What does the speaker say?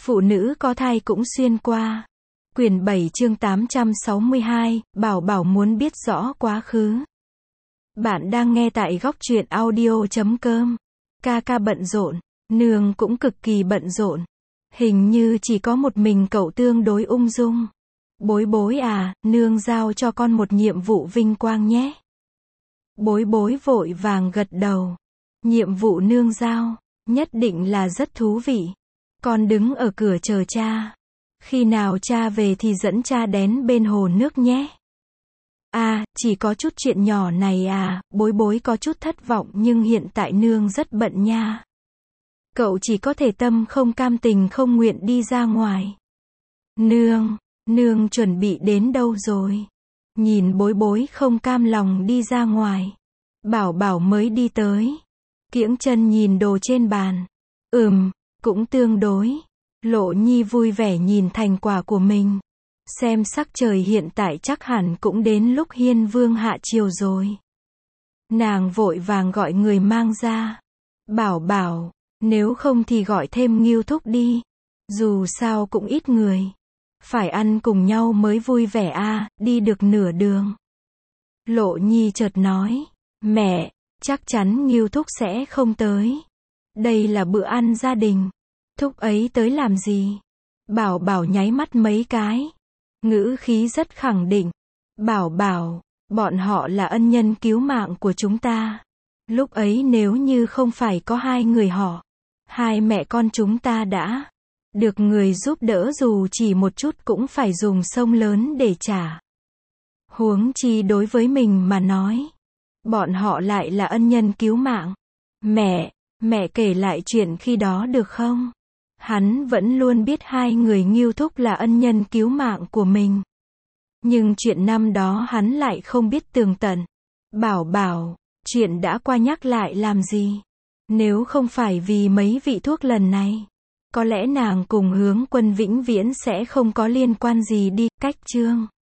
Phụ nữ có thai cũng xuyên qua. Quyển 7 chương 862, Bảo Bảo muốn biết rõ quá khứ. Bạn đang nghe tại góc truyện audio.com. Ca bận rộn, nương cũng cực kỳ bận rộn. Hình như chỉ có một mình cậu tương đối ung dung. Bối bối à, nương giao cho con một nhiệm vụ vinh quang nhé. Bối bối vội vàng gật đầu. Nhiệm vụ nương giao, nhất định là rất thú vị. Con đứng ở cửa chờ cha. Khi nào cha về thì dẫn cha đến bên hồ nước nhé. À, chỉ có chút chuyện nhỏ này à, bối bối có chút thất vọng nhưng hiện tại nương rất bận nha. Cậu chỉ có thể tâm không cam tình không nguyện đi ra ngoài. Nương chuẩn bị đến đâu rồi? Nhìn bối bối không cam lòng đi ra ngoài. Bảo Bảo mới đi tới. Kiễng chân nhìn đồ trên bàn. Cũng tương đối. Lộ Nhi vui vẻ nhìn thành quả của mình. Xem sắc trời hiện tại chắc hẳn cũng đến lúc hiên vương hạ chiều rồi. Nàng vội vàng gọi người mang ra. Bảo Bảo, nếu không thì gọi thêm Ngưu Thúc đi. Dù sao cũng ít người. Phải ăn cùng nhau mới vui vẻ à, đi được nửa đường. Lộ Nhi chợt nói, mẹ, chắc chắn Ngưu Thúc sẽ không tới. Đây là bữa ăn gia đình. Thúc ấy tới làm gì? Bảo Bảo nháy mắt mấy cái. Ngữ khí rất khẳng định. Bảo Bảo, bọn họ là ân nhân cứu mạng của chúng ta. Lúc ấy nếu như không phải có hai người họ, hai mẹ con chúng ta đã được người giúp đỡ dù chỉ một chút cũng phải dùng sông lớn để trả. Huống chi đối với mình mà nói, bọn họ lại là ân nhân cứu mạng. Mẹ kể lại chuyện khi đó được không? Hắn vẫn luôn biết hai người Ngưu Thúc là ân nhân cứu mạng của mình. Nhưng chuyện năm đó hắn lại không biết tường tận. Bảo Bảo, chuyện đã qua nhắc lại làm gì? Nếu không phải vì mấy vị thuốc lần này, có lẽ nàng cùng Hướng Quân vĩnh viễn sẽ không có liên quan gì đi. Cách chương